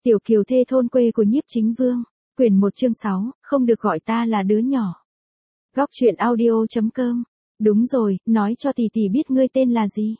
Tiểu kiều thê thôn quê của Nhiếp Chính Vương, quyển 1 chương 6, không được gọi ta là đứa nhỏ. Góc truyện audio.com. Đúng rồi, nói cho tỷ tỷ biết ngươi tên là gì.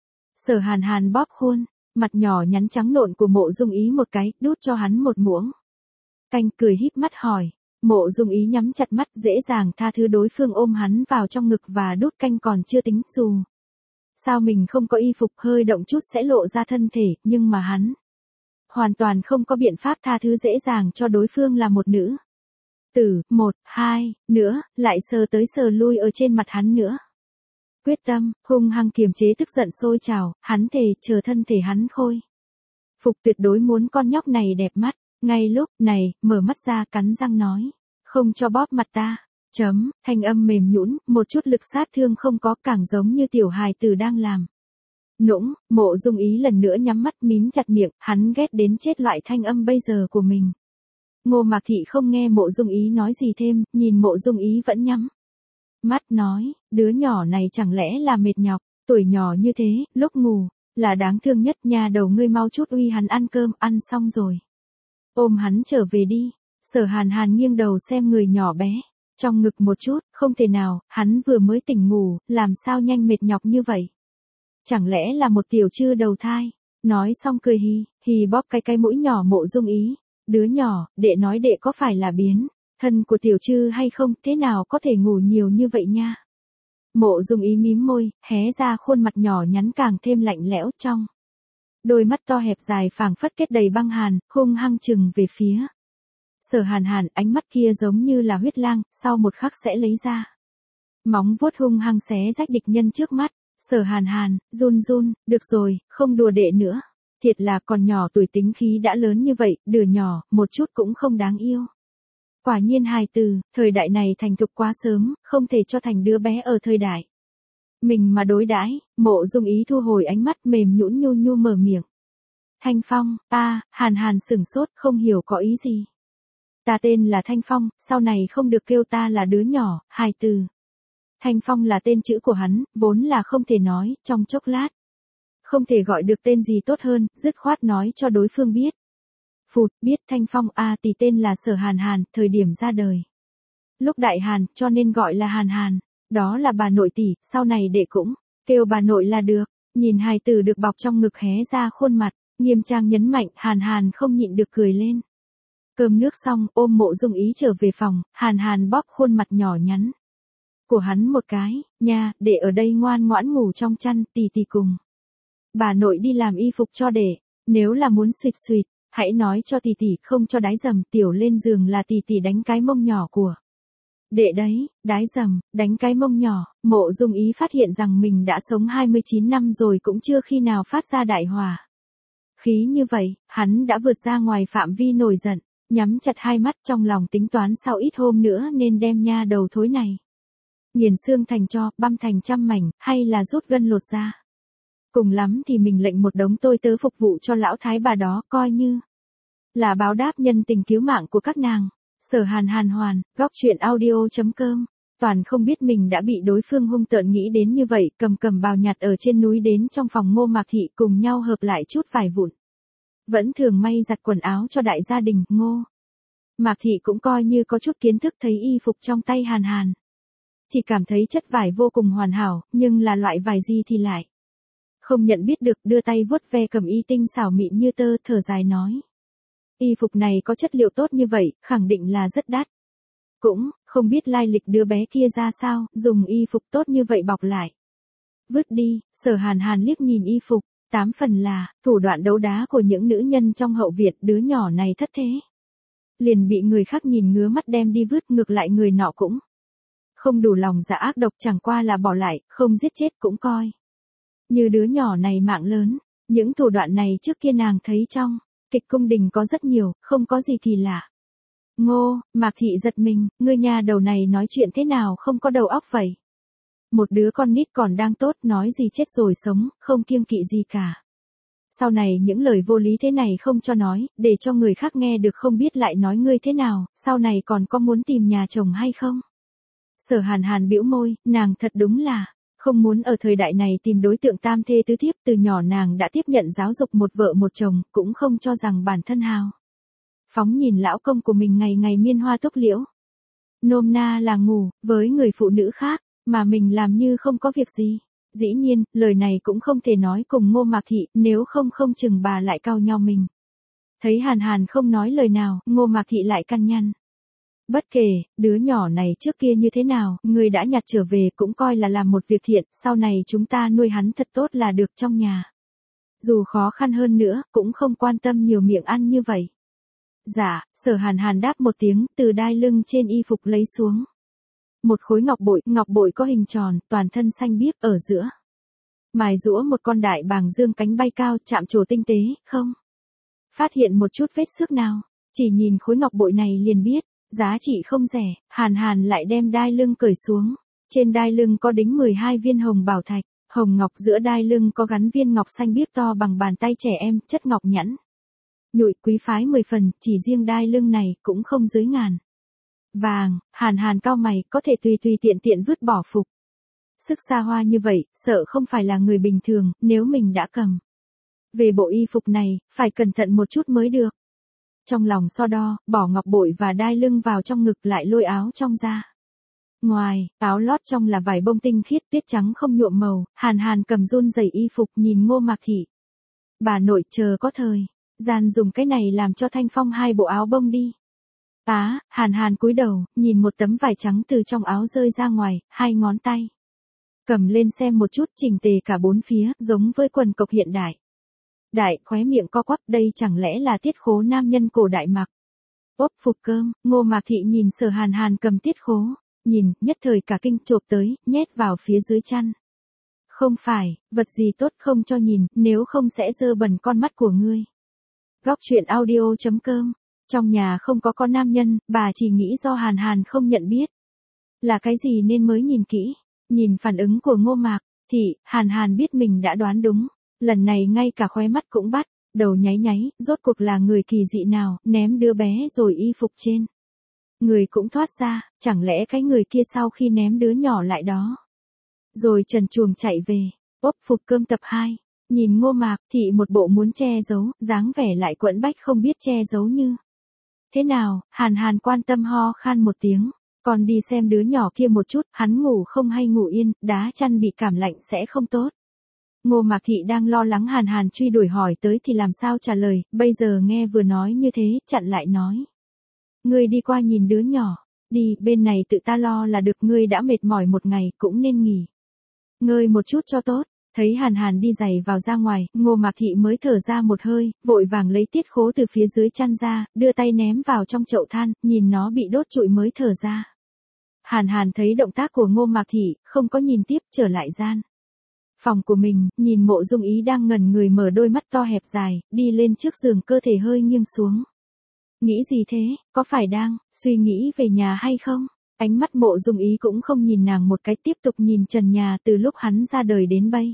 Sở Hàn Hàn bóp khuôn, mặt nhỏ nhắn trắng nộn của Mộ Dung Ý một cái, đút cho hắn một muỗng canh, cười híp mắt hỏi. Mộ Dung Ý nhắm chặt mắt, dễ dàng tha thứ đối phương ôm hắn vào trong ngực và đút canh còn chưa tính, dù sao mình không có y phục, hơi động chút sẽ lộ ra thân thể, nhưng mà hắn hoàn toàn không có biện pháp tha thứ dễ dàng cho đối phương là một nữ tử. 1, 2, nữa, lại sờ tới sờ lui ở trên mặt hắn nữa. Quyết tâm, hung hăng kiềm chế tức giận sôi trào, hắn thề chờ thân thể hắn khôi phục tuyệt đối muốn con nhóc này đẹp mắt. Ngay lúc này, mở mắt ra cắn răng nói, không cho bóp mặt ta. Thanh âm mềm nhũn, một chút lực sát thương không có, càng giống như tiểu hài tử đang làm nũng. Mộ Dung Ý lần nữa nhắm mắt mím chặt miệng, hắn ghét đến chết loại thanh âm bây giờ của mình. Ngô Mạc Thị không nghe Mộ Dung Ý nói gì thêm, nhìn Mộ Dung Ý vẫn nhắm mắt nói, đứa nhỏ này chẳng lẽ là mệt nhọc, tuổi nhỏ như thế, lúc ngủ là đáng thương nhất, nhà đầu ngươi mau chút uy hắn ăn cơm, ăn xong rồi ôm hắn trở về đi. Sở Hàn Hàn nghiêng đầu xem người nhỏ bé trong ngực một chút, không thể nào, hắn vừa mới tỉnh ngủ, làm sao nhanh mệt nhọc như vậy? Chẳng lẽ là một tiểu trư đầu thai? Nói xong cười hì bóp cái mũi nhỏ Mộ Dung Ý. Đứa nhỏ, đệ nói đệ có phải là biến thân của tiểu trư hay không, thế nào có thể ngủ nhiều như vậy nha? Mộ Dung Ý mím môi, hé ra khuôn mặt nhỏ nhắn càng thêm lạnh lẽo, trong đôi mắt to hẹp dài phảng phất kết đầy băng hàn, hung hăng chừng về phía Sở Hàn Hàn. Ánh mắt kia giống như là huyết lang, sau một khắc sẽ lấy ra móng vuốt hung hăng xé rách địch nhân trước mắt. Sở Hàn Hàn run, được rồi, không đùa đệ nữa. Thiệt là còn nhỏ tuổi tính khí đã lớn như vậy, đứa nhỏ, một chút cũng không đáng yêu. Quả nhiên hài từ, thời đại này thành thục quá sớm, không thể cho thành đứa bé ở thời đại mình mà đối đãi. Mộ Dung Ý thu hồi ánh mắt, mềm nhũn nhu mở miệng. Thanh Phong, Hàn Hàn sửng sốt, không hiểu có ý gì. Ta tên là Thanh Phong, sau này không được kêu ta là đứa nhỏ, hài từ. Thanh Phong là tên chữ của hắn, vốn là không thể nói, trong chốc lát không thể gọi được tên gì tốt hơn, dứt khoát nói cho đối phương biết. Phụt, biết Thanh Phong tỷ tên là Sở Hàn Hàn, thời điểm ra đời lúc đại Hàn, cho nên gọi là Hàn Hàn. Đó là bà nội tỷ, sau này đệ cũng kêu bà nội là được. Nhìn hài tử được bọc trong ngực hé ra khuôn mặt, nghiêm trang nhấn mạnh, Hàn Hàn không nhịn được cười lên. Cơm nước xong, ôm Mộ Dung Ý trở về phòng, Hàn Hàn bóp khuôn mặt nhỏ nhắn của hắn một cái, nha, đệ ở đây ngoan ngoãn ngủ trong chăn, tỷ tỷ cùng bà nội đi làm y phục cho đệ, nếu là muốn suỵt, hãy nói cho tỷ tỷ, không cho đái dầm, tiểu lên giường là tỷ tỷ đánh cái mông nhỏ của đệ đấy. Đái dầm, đánh cái mông nhỏ. Mộ Dung Ý phát hiện rằng mình đã sống 29 năm rồi cũng chưa khi nào phát ra đại hỏa khí như vậy, hắn đã vượt ra ngoài phạm vi nổi giận, nhắm chặt hai mắt, trong lòng tính toán sau ít hôm nữa nên đem nha đầu thối này nghiền xương thành tro, băm thành trăm mảnh, hay là rút gân lột ra. Cùng lắm thì mình lệnh một đống tôi tớ phục vụ cho lão thái bà đó, coi như là báo đáp nhân tình cứu mạng của các nàng. Sở Hàn Hàn hoàn, góc truyện audio.com. Toàn không biết mình đã bị đối phương hung tợn nghĩ đến như vậy, cầm bào nhặt ở trên núi đến trong phòng Ngô Mạc Thị cùng nhau hợp lại chút vải vụn. Vẫn thường may giặt quần áo cho đại gia đình. Ngô Mạc Thị cũng coi như có chút kiến thức, thấy y phục trong tay Hàn Hàn chỉ cảm thấy chất vải vô cùng hoàn hảo, nhưng là loại vải gì thì lại không nhận biết được, đưa tay vuốt ve cầm y tinh xảo mịn như tơ, thở dài nói. Y phục này có chất liệu tốt như vậy, khẳng định là rất đắt. Cũng, không biết lai lịch đứa bé kia ra sao, dùng y phục tốt như vậy bọc lại vứt đi. Sở Hàn Hàn liếc nhìn y phục, 8 phần là thủ đoạn đấu đá của những nữ nhân trong hậu Việt. Đứa nhỏ này thất thế liền bị người khác nhìn ngứa mắt đem đi vứt, ngược lại người nọ cũng không đủ lòng dạ ác độc, chẳng qua là bỏ lại, không giết chết cũng coi như đứa nhỏ này mạng lớn. Những thủ đoạn này trước kia nàng thấy trong kịch cung đình có rất nhiều, không có gì kỳ lạ. Ngô Mạc Thị giật mình, ngươi nhà đầu này nói chuyện thế nào không có đầu óc vậy? Một đứa con nít còn đang tốt, nói gì chết rồi sống, không kiêng kỵ gì cả. Sau này những lời vô lý thế này không cho nói, để cho người khác nghe được không biết lại nói ngươi thế nào, sau này còn có muốn tìm nhà chồng hay không? Sở Hàn Hàn bĩu môi, nàng thật đúng là Không muốn ở thời đại này tìm đối tượng tam thê tứ thiếp, từ nhỏ nàng đã tiếp nhận giáo dục một vợ một chồng, cũng không cho rằng bản thân hào phóng nhìn lão công của mình ngày ngày miên hoa túc liễu. Nôm na là ngủ với người phụ nữ khác, mà mình làm như không có việc gì. Dĩ nhiên, lời này cũng không thể nói cùng Ngô Mạc Thị, nếu không không chừng bà lại cau nhau mình. Thấy Hàn Hàn không nói lời nào, Ngô Mạc Thị lại căn nhăn. Bất kể, đứa nhỏ này trước kia như thế nào, người đã nhặt trở về cũng coi là làm một việc thiện, sau này chúng ta nuôi hắn thật tốt là được trong nhà. Dù khó khăn hơn nữa, cũng không quan tâm nhiều miệng ăn như vậy. Dạ, Sở Hàn Hàn đáp một tiếng, từ đai lưng trên y phục lấy xuống một khối ngọc bội có hình tròn, toàn thân xanh biếc ở giữa. Mài giũa một con đại bàng dương cánh bay cao, chạm trổ tinh tế, không phát hiện một chút vết xước nào, chỉ nhìn khối ngọc bội này liền biết, giá trị không rẻ. Hàn Hàn lại đem đai lưng cởi xuống, trên đai lưng có đính 12 viên hồng bảo thạch, hồng ngọc giữa đai lưng có gắn viên ngọc xanh biếc to bằng bàn tay trẻ em, chất ngọc nhẵn nhụi quý phái 10 phần, chỉ riêng đai lưng này cũng không dưới ngàn vàng. Hàn Hàn cau mày, có thể tùy tiện vứt bỏ phục sức xa hoa như vậy, sợ không phải là người bình thường, nếu mình đã cầm về bộ y phục này, phải cẩn thận một chút mới được. Trong lòng so đo, bỏ ngọc bội và đai lưng vào trong ngực, lại lôi áo trong ra. Ngoài, áo lót trong là vải bông tinh khiết tuyết trắng không nhuộm màu. Hàn Hàn cầm run rẩy y phục nhìn Ngô Mạc Thị. Bà nội chờ có thời gian dùng cái này làm cho Thanh Phong 2 bộ áo bông đi. Hàn Hàn cúi đầu, nhìn một tấm vải trắng từ trong áo rơi ra ngoài, 2 ngón tay cầm lên xem một chút, chỉnh tề cả 4 phía, giống với quần cộc hiện đại. Khóe miệng co quắp, đây chẳng lẽ là tiết khố nam nhân cổ đại mặc. Phục cơm, Ngô Mạc Thị nhìn Sở Hàn Hàn cầm tiết khố, nhìn, nhất thời cả kinh, chộp tới, nhét vào phía dưới chăn. Không phải, vật gì tốt không cho nhìn, nếu không sẽ dơ bẩn con mắt của ngươi. Góc truyện audio.com. Trong nhà không có con nam nhân, bà chỉ nghĩ do Hàn Hàn không nhận biết là cái gì nên mới nhìn kỹ. Nhìn phản ứng của Ngô Mạc Thị, Hàn Hàn biết mình đã đoán đúng. Lần này ngay cả khóe mắt cũng bắt đầu nháy, rốt cuộc là người kỳ dị nào, ném đứa bé rồi y phục trên người cũng thoát ra, chẳng lẽ cái người kia sau khi ném đứa nhỏ lại đó rồi trần truồng chạy về. Phục cơm tập 2. Nhìn Ngô Mạc Thị một bộ muốn che giấu, dáng vẻ lại quẫn bách không biết che giấu như thế nào. Hàn Hàn quan tâm ho khan một tiếng, còn đi xem đứa nhỏ kia một chút, hắn ngủ không hay ngủ yên, đá chăn bị cảm lạnh sẽ không tốt. Ngô Mạc Thị đang lo lắng Hàn Hàn truy đuổi hỏi tới thì làm sao trả lời, bây giờ nghe vừa nói như thế, chặn lại nói. Ngươi đi qua nhìn đứa nhỏ, đi, bên này tự ta lo là được, ngươi đã mệt mỏi một ngày, cũng nên nghỉ ngơi một chút cho tốt. Thấy Hàn Hàn đi giày vào ra ngoài, Ngô Mạc Thị mới thở ra một hơi, vội vàng lấy tiết khố từ phía dưới chăn ra, đưa tay ném vào trong chậu than, nhìn nó bị đốt trụi mới thở ra. Hàn Hàn thấy động tác của Ngô Mạc Thị, không có nhìn tiếp, trở lại gian phòng của mình, nhìn Mộ Dung Ý đang ngẩn người mở đôi mắt to hẹp dài, đi lên trước giường, cơ thể hơi nghiêng xuống. Nghĩ gì thế, có phải đang suy nghĩ về nhà hay không? Ánh mắt Mộ Dung Ý cũng không nhìn nàng một cái, tiếp tục nhìn trần nhà từ lúc hắn ra đời đến bây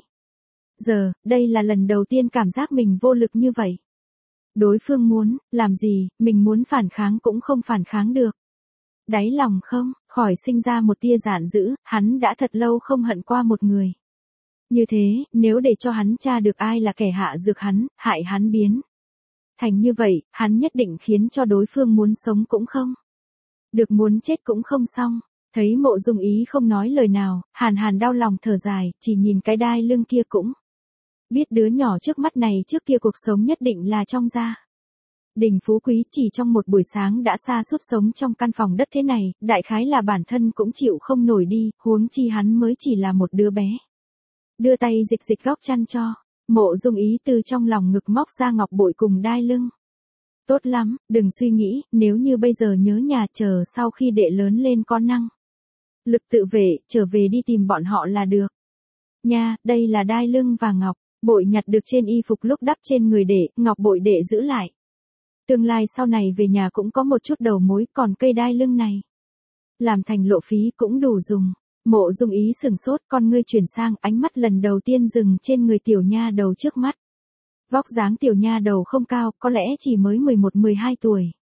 giờ. Đây là lần đầu tiên cảm giác mình vô lực như vậy. Đối phương muốn làm gì, mình muốn phản kháng cũng không phản kháng được. Đáy lòng không khỏi sinh ra một tia giận dữ, hắn đã thật lâu không hận qua một người như thế, nếu để cho hắn tra được ai là kẻ hạ dược hắn, hại hắn biến thành như vậy, hắn nhất định khiến cho đối phương muốn sống cũng không được, muốn chết cũng không xong. Thấy Mộ Dung Ý không nói lời nào, Hàn Hàn đau lòng thở dài, chỉ nhìn cái đai lưng kia cũng biết đứa nhỏ trước mắt này trước kia cuộc sống nhất định là trong gia đình phú quý, chỉ trong một buổi sáng đã sa sút sống trong căn phòng đất thế này, đại khái là bản thân cũng chịu không nổi đi, huống chi hắn mới chỉ là một đứa bé. Đưa tay dịch góc chăn cho Mộ Dung Ý, từ trong lòng ngực móc ra ngọc bội cùng đai lưng. Tốt lắm, đừng suy nghĩ, nếu như bây giờ nhớ nhà, chờ sau khi đệ lớn lên có năng lực tự vệ, trở về đi tìm bọn họ là được. Nha, đây là đai lưng và ngọc bội nhặt được trên y phục lúc đắp trên người đệ, ngọc bội đệ giữ lại. Tương lai sau này về nhà cũng có một chút đầu mối, còn cây đai lưng này làm thành lộ phí cũng đủ dùng. Mộ Dung Ý sừng sốt, con ngươi chuyển sang, ánh mắt lần đầu tiên dừng trên người tiểu nha đầu trước mắt. Vóc dáng tiểu nha đầu không cao, có lẽ chỉ mới 11-12 tuổi.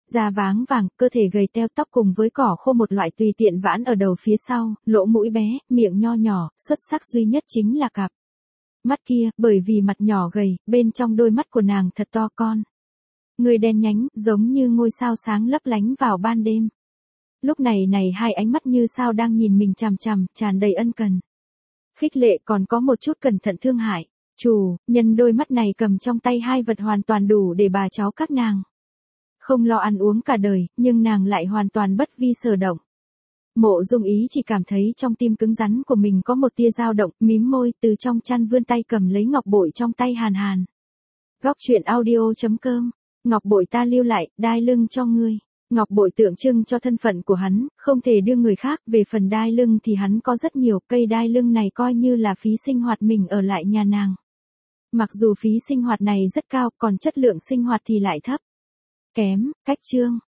Da váng vàng, cơ thể gầy teo, tóc cùng với cỏ khô một loại tùy tiện vãn ở đầu phía sau, lỗ mũi bé, miệng nho nhỏ, xuất sắc duy nhất chính là cặp mắt kia, bởi vì mặt nhỏ gầy, bên trong đôi mắt của nàng thật to con. Người đen nhánh, giống như ngôi sao sáng lấp lánh vào ban đêm. Lúc này hai ánh mắt như sao đang nhìn mình chằm chằm, tràn đầy ân cần. Khích lệ còn có một chút cẩn thận thương hại. Chủ, nhân đôi mắt này cầm trong tay hai vật hoàn toàn đủ để bà cháu các nàng không lo ăn uống cả đời, nhưng nàng lại hoàn toàn bất vi sở động. Mộ Dung Ý chỉ cảm thấy trong tim cứng rắn của mình có một tia dao động, mím môi, từ trong chăn vươn tay cầm lấy ngọc bội trong tay Hàn Hàn. Góc truyện audio.com. Ngọc bội ta lưu lại, đai lưng cho ngươi. Ngọc bội tượng trưng cho thân phận của hắn, không thể đưa người khác, về phần đai lưng thì hắn có rất nhiều, cây đai lưng này coi như là phí sinh hoạt mình ở lại nhà nàng. Mặc dù phí sinh hoạt này rất cao, còn chất lượng sinh hoạt thì lại thấp. Kém, cách chương.